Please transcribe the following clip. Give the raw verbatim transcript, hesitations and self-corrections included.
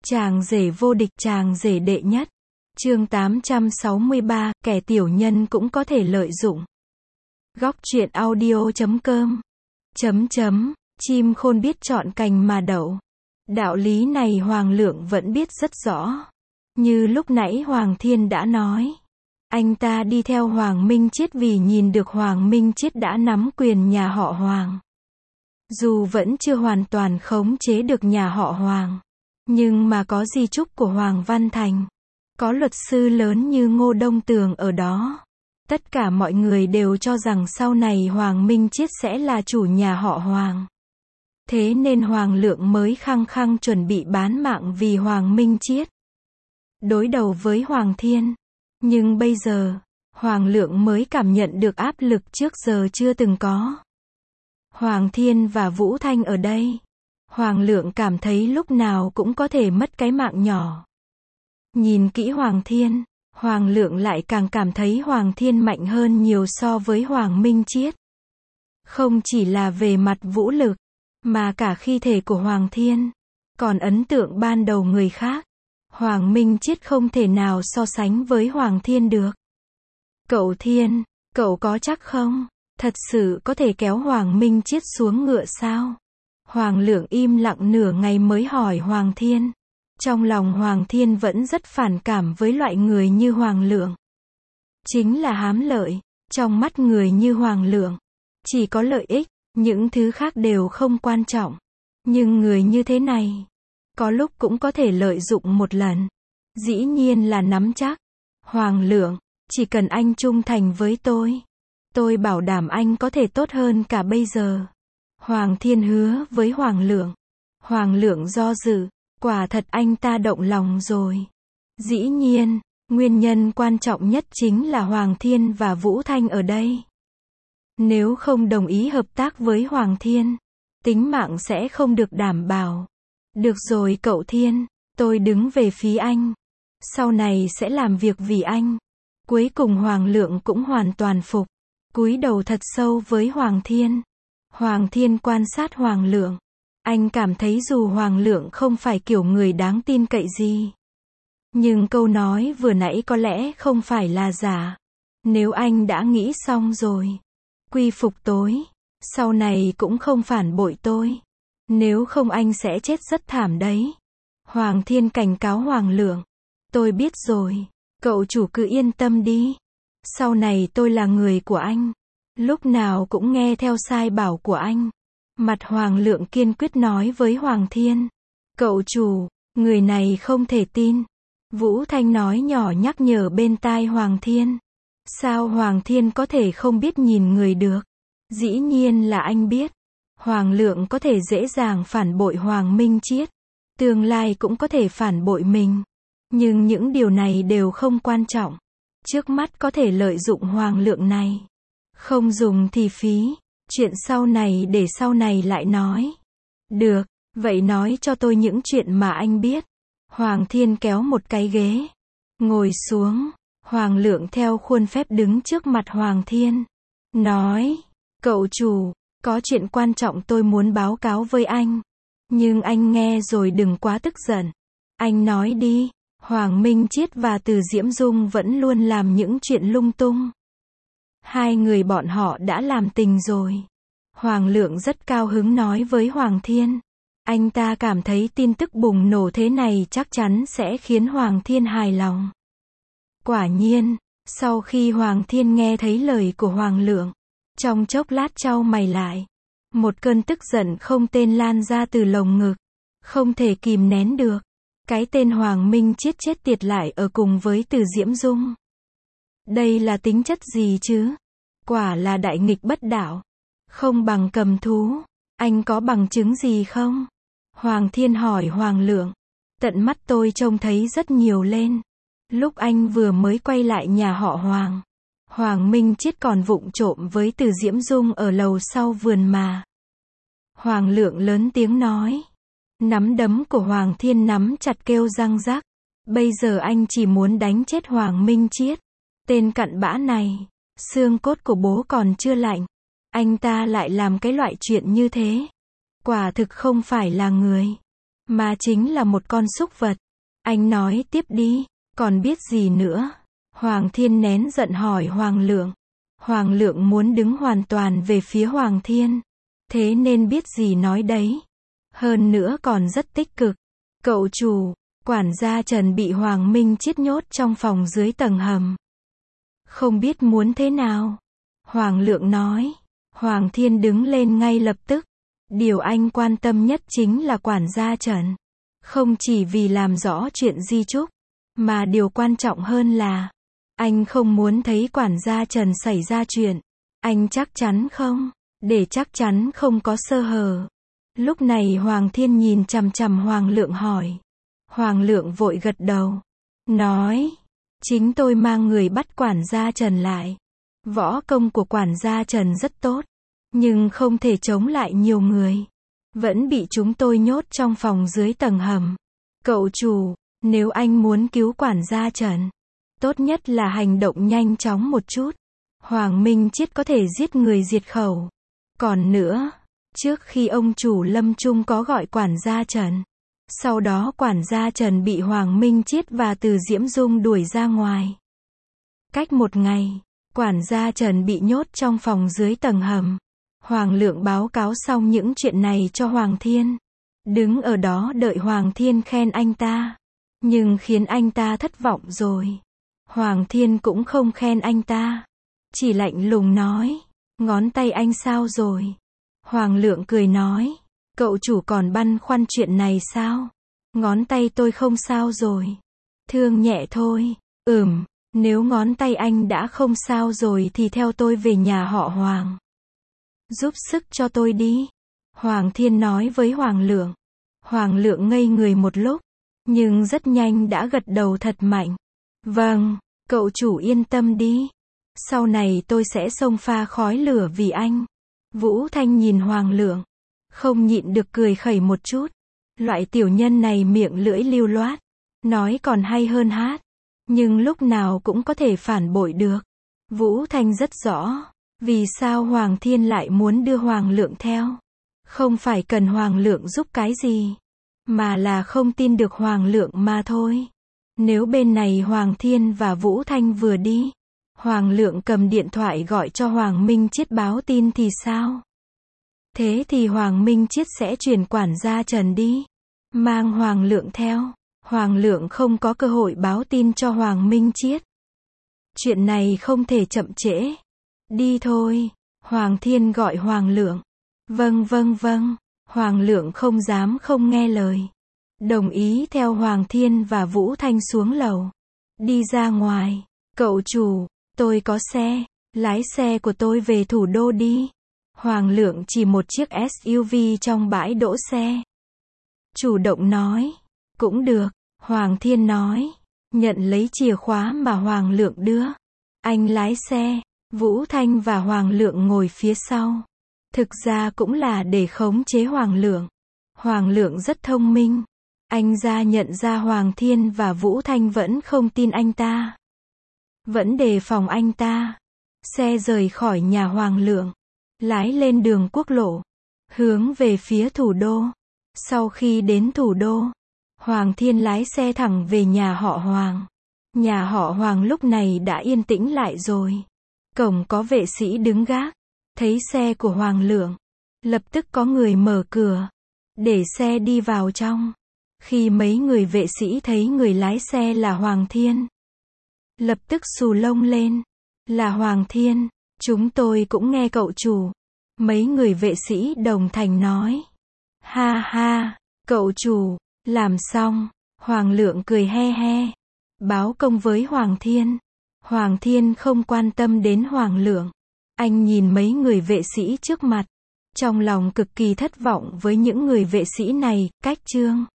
Chàng rể vô địch, chàng rể đệ nhất. Chương tám trăm sáu mươi ba, kẻ tiểu nhân cũng có thể lợi dụng. Góc truyện audio chấm com. Chấm chấm, chim khôn biết chọn cành mà đậu. Đạo lý này Hoàng Lượng vẫn biết rất rõ. Như lúc nãy Hoàng Thiên đã nói. Anh ta đi theo Hoàng Minh Chiết vì nhìn được Hoàng Minh Chiết đã nắm quyền nhà họ Hoàng. Dù vẫn chưa hoàn toàn khống chế được nhà họ Hoàng, nhưng mà có di chúc của Hoàng Văn Thành, có luật sư lớn như Ngô Đông Tường ở đó. Tất cả mọi người đều cho rằng sau này Hoàng Minh Chiết sẽ là chủ nhà họ Hoàng. Thế nên Hoàng Lượng mới khăng khăng chuẩn bị bán mạng vì Hoàng Minh Chiết. Đối đầu với Hoàng Thiên. Nhưng bây giờ, Hoàng Lượng mới cảm nhận được áp lực trước giờ chưa từng có. Hoàng Thiên và Vũ Thanh ở đây. Hoàng Lượng cảm thấy lúc nào cũng có thể mất cái mạng nhỏ. Nhìn kỹ Hoàng Thiên, Hoàng Lượng lại càng cảm thấy Hoàng Thiên mạnh hơn nhiều so với Hoàng Minh Chiết. Không chỉ là về mặt vũ lực, mà cả khí thể của Hoàng Thiên. Còn ấn tượng ban đầu người khác, Hoàng Minh Chiết không thể nào so sánh với Hoàng Thiên được. Cậu Thiên, cậu có chắc không? Thật sự có thể kéo Hoàng Minh Chiết xuống ngựa sao? Hoàng Lượng im lặng nửa ngày mới hỏi Hoàng Thiên. Trong lòng Hoàng Thiên vẫn rất phản cảm với loại người như Hoàng Lượng. Chính là hám lợi. Trong mắt người như Hoàng Lượng, chỉ có lợi ích, những thứ khác đều không quan trọng. Nhưng người như thế này, có lúc cũng có thể lợi dụng một lần. Dĩ nhiên là nắm chắc. Hoàng Lượng, chỉ cần anh trung thành với tôi, tôi bảo đảm anh có thể tốt hơn cả bây giờ. Hoàng Thiên hứa với Hoàng Lượng. Hoàng Lượng do dự, quả thật anh ta động lòng rồi. Dĩ nhiên, nguyên nhân quan trọng nhất chính là Hoàng Thiên và Vũ Thanh ở đây. Nếu không đồng ý hợp tác với Hoàng Thiên, tính mạng sẽ không được đảm bảo. Được rồi cậu Thiên, tôi đứng về phía anh. Sau này sẽ làm việc vì anh. Cuối cùng Hoàng Lượng cũng hoàn toàn phục. Cúi đầu thật sâu với Hoàng Thiên. Hoàng Thiên quan sát Hoàng Lượng. Anh cảm thấy dù Hoàng Lượng không phải kiểu người đáng tin cậy gì, nhưng câu nói vừa nãy có lẽ không phải là giả. Nếu anh đã nghĩ xong rồi, quy phục tôi, sau này cũng không phản bội tôi, nếu không anh sẽ chết rất thảm đấy. Hoàng Thiên cảnh cáo Hoàng Lượng. Tôi biết rồi, cậu chủ cứ yên tâm đi. Sau này tôi là người của anh, lúc nào cũng nghe theo sai bảo của anh. Mặt Hoàng Lượng kiên quyết nói với Hoàng Thiên. Cậu chủ, người này không thể tin. Vũ Thanh nói nhỏ nhắc nhở bên tai Hoàng Thiên. Sao Hoàng Thiên có thể không biết nhìn người được? Dĩ nhiên là anh biết. Hoàng Lượng có thể dễ dàng phản bội Hoàng Minh Chiết. Tương lai cũng có thể phản bội mình. Nhưng những điều này đều không quan trọng. Trước mắt có thể lợi dụng Hoàng Lượng này. Không dùng thì phí. Chuyện sau này để sau này lại nói. Được, vậy nói cho tôi những chuyện mà anh biết. Hoàng Thiên kéo một cái ghế. Ngồi xuống. Hoàng Lượng theo khuôn phép đứng trước mặt Hoàng Thiên. Nói, cậu chủ, có chuyện quan trọng tôi muốn báo cáo với anh. Nhưng anh nghe rồi đừng quá tức giận. Anh nói đi. Hoàng Minh Chiết và Từ Diễm Dung vẫn luôn làm những chuyện lung tung. Hai người bọn họ đã làm tình rồi. Hoàng Lượng rất cao hứng nói với Hoàng Thiên. Anh ta cảm thấy tin tức bùng nổ thế này chắc chắn sẽ khiến Hoàng Thiên hài lòng. Quả nhiên, sau khi Hoàng Thiên nghe thấy lời của Hoàng Lượng, trong chốc lát chau mày lại. Một cơn tức giận không tên lan ra từ lồng ngực. Không thể kìm nén được. Cái tên Hoàng Minh Chiết chết tiệt lại ở cùng với Từ Diễm Dung. Đây là tính chất gì chứ? Quả là đại nghịch bất đạo. Không bằng cầm thú. Anh có bằng chứng gì không? Hoàng Thiên hỏi Hoàng Lượng. Tận mắt tôi trông thấy rất nhiều lên. Lúc anh vừa mới quay lại nhà họ Hoàng, Hoàng Minh Chiết còn vụng trộm với Từ Diễm Dung ở lầu sau vườn mà. Hoàng Lượng lớn tiếng nói. Nắm đấm của Hoàng Thiên nắm chặt kêu răng rắc. Bây giờ anh chỉ muốn đánh chết Hoàng Minh Chiết. Tên cặn bã này, xương cốt của bố còn chưa lạnh. Anh ta lại làm cái loại chuyện như thế. Quả thực không phải là người. mà chính là một con súc vật. Anh nói tiếp đi, còn biết gì nữa? Hoàng Thiên nén giận hỏi Hoàng Lượng. Hoàng Lượng muốn đứng hoàn toàn về phía Hoàng Thiên. Thế nên biết gì nói đấy. Hơn nữa còn rất tích cực. Cậu chủ, quản gia Trần bị Hoàng Minh Chiết nhốt trong phòng dưới tầng hầm. Không biết muốn thế nào. Hoàng Lượng nói. Hoàng Thiên đứng lên ngay lập tức. Điều anh quan tâm nhất chính là quản gia Trần. Không chỉ vì làm rõ chuyện di chúc, mà điều quan trọng hơn là anh không muốn thấy quản gia Trần xảy ra chuyện. Anh chắc chắn không? Để chắc chắn không có sơ hở. Lúc này Hoàng Thiên nhìn chằm chằm Hoàng Lượng hỏi. Hoàng Lượng vội gật đầu. Nói. Chính tôi mang người bắt quản gia Trần lại. Võ công của quản gia Trần rất tốt. Nhưng không thể chống lại nhiều người. Vẫn bị chúng tôi nhốt trong phòng dưới tầng hầm. Cậu chủ, nếu anh muốn cứu quản gia Trần, tốt nhất là hành động nhanh chóng một chút. Hoàng Minh Chiết có thể giết người diệt khẩu. Còn nữa, trước khi ông chủ lâm chung có gọi quản gia Trần. Sau đó quản gia Trần bị Hoàng Minh Chiết và Từ Diễm Dung đuổi ra ngoài. Cách một ngày, quản gia Trần bị nhốt trong phòng dưới tầng hầm. Hoàng Lượng báo cáo xong những chuyện này cho Hoàng Thiên. Đứng ở đó đợi Hoàng Thiên khen anh ta. Nhưng khiến anh ta thất vọng rồi. Hoàng Thiên cũng không khen anh ta. Chỉ lạnh lùng nói. Ngón tay anh sao rồi? Hoàng Lượng cười nói. Cậu chủ còn băn khoăn chuyện này sao? Ngón tay tôi không sao rồi. Thương nhẹ thôi. Ừm, nếu ngón tay anh đã không sao rồi thì theo tôi về nhà họ Hoàng. Giúp sức cho tôi đi. Hoàng Thiên nói với Hoàng Lượng. Hoàng Lượng ngây người một lúc. Nhưng rất nhanh đã gật đầu thật mạnh. Vâng, cậu chủ yên tâm đi. Sau này tôi sẽ xông pha khói lửa vì anh. Vũ Thanh nhìn Hoàng Lượng. Không nhịn được cười khẩy một chút. Loại tiểu nhân này miệng lưỡi lưu loát. Nói còn hay hơn hát. Nhưng lúc nào cũng có thể phản bội được. Vũ Thanh rất rõ. Vì sao Hoàng Thiên lại muốn đưa Hoàng Lượng theo? Không phải cần Hoàng Lượng giúp cái gì. Mà là không tin được Hoàng Lượng mà thôi. Nếu bên này Hoàng Thiên và Vũ Thanh vừa đi. Hoàng Lượng cầm điện thoại gọi cho Hoàng Minh Chiết báo tin thì sao? Thế thì Hoàng Minh Chiết sẽ chuyển quản gia Trần đi. Mang Hoàng Lượng theo. Hoàng Lượng không có cơ hội báo tin cho Hoàng Minh Chiết. Chuyện này không thể chậm trễ. Đi thôi. Hoàng Thiên gọi Hoàng Lượng. Vâng vâng vâng. Hoàng Lượng không dám không nghe lời. Đồng ý theo Hoàng Thiên và Vũ Thanh xuống lầu. Đi ra ngoài. Cậu chủ, tôi có xe. Lái xe của tôi về thủ đô đi. Hoàng Lượng chỉ một chiếc ét u vê trong bãi đỗ xe. Chủ động nói. Cũng được. Hoàng Thiên nói. Nhận lấy chìa khóa mà Hoàng Lượng đưa. Anh lái xe. Vũ Thanh và Hoàng Lượng ngồi phía sau. Thực ra cũng là để khống chế Hoàng Lượng. Hoàng Lượng rất thông minh. Anh ra nhận ra Hoàng Thiên và Vũ Thanh vẫn không tin anh ta. Vẫn đề phòng anh ta. Xe rời khỏi nhà Hoàng Lượng. Lái lên đường quốc lộ. Hướng về phía thủ đô. Sau khi đến thủ đô, Hoàng Thiên lái xe thẳng về nhà họ Hoàng. Nhà họ Hoàng lúc này đã yên tĩnh lại rồi. Cổng có vệ sĩ đứng gác. Thấy xe của Hoàng Lượng. Lập tức có người mở cửa. Để xe đi vào trong. Khi mấy người vệ sĩ thấy người lái xe là Hoàng Thiên. Lập tức xù lông lên. Là Hoàng Thiên. Chúng tôi cũng nghe cậu chủ. Mấy người vệ sĩ đồng thanh nói. Ha ha, cậu chủ, làm xong. Hoàng Lượng cười he he. Báo công với Hoàng Thiên. Hoàng Thiên không quan tâm đến Hoàng Lượng. Anh nhìn mấy người vệ sĩ trước mặt. Trong lòng cực kỳ thất vọng với những người vệ sĩ này, cách chương.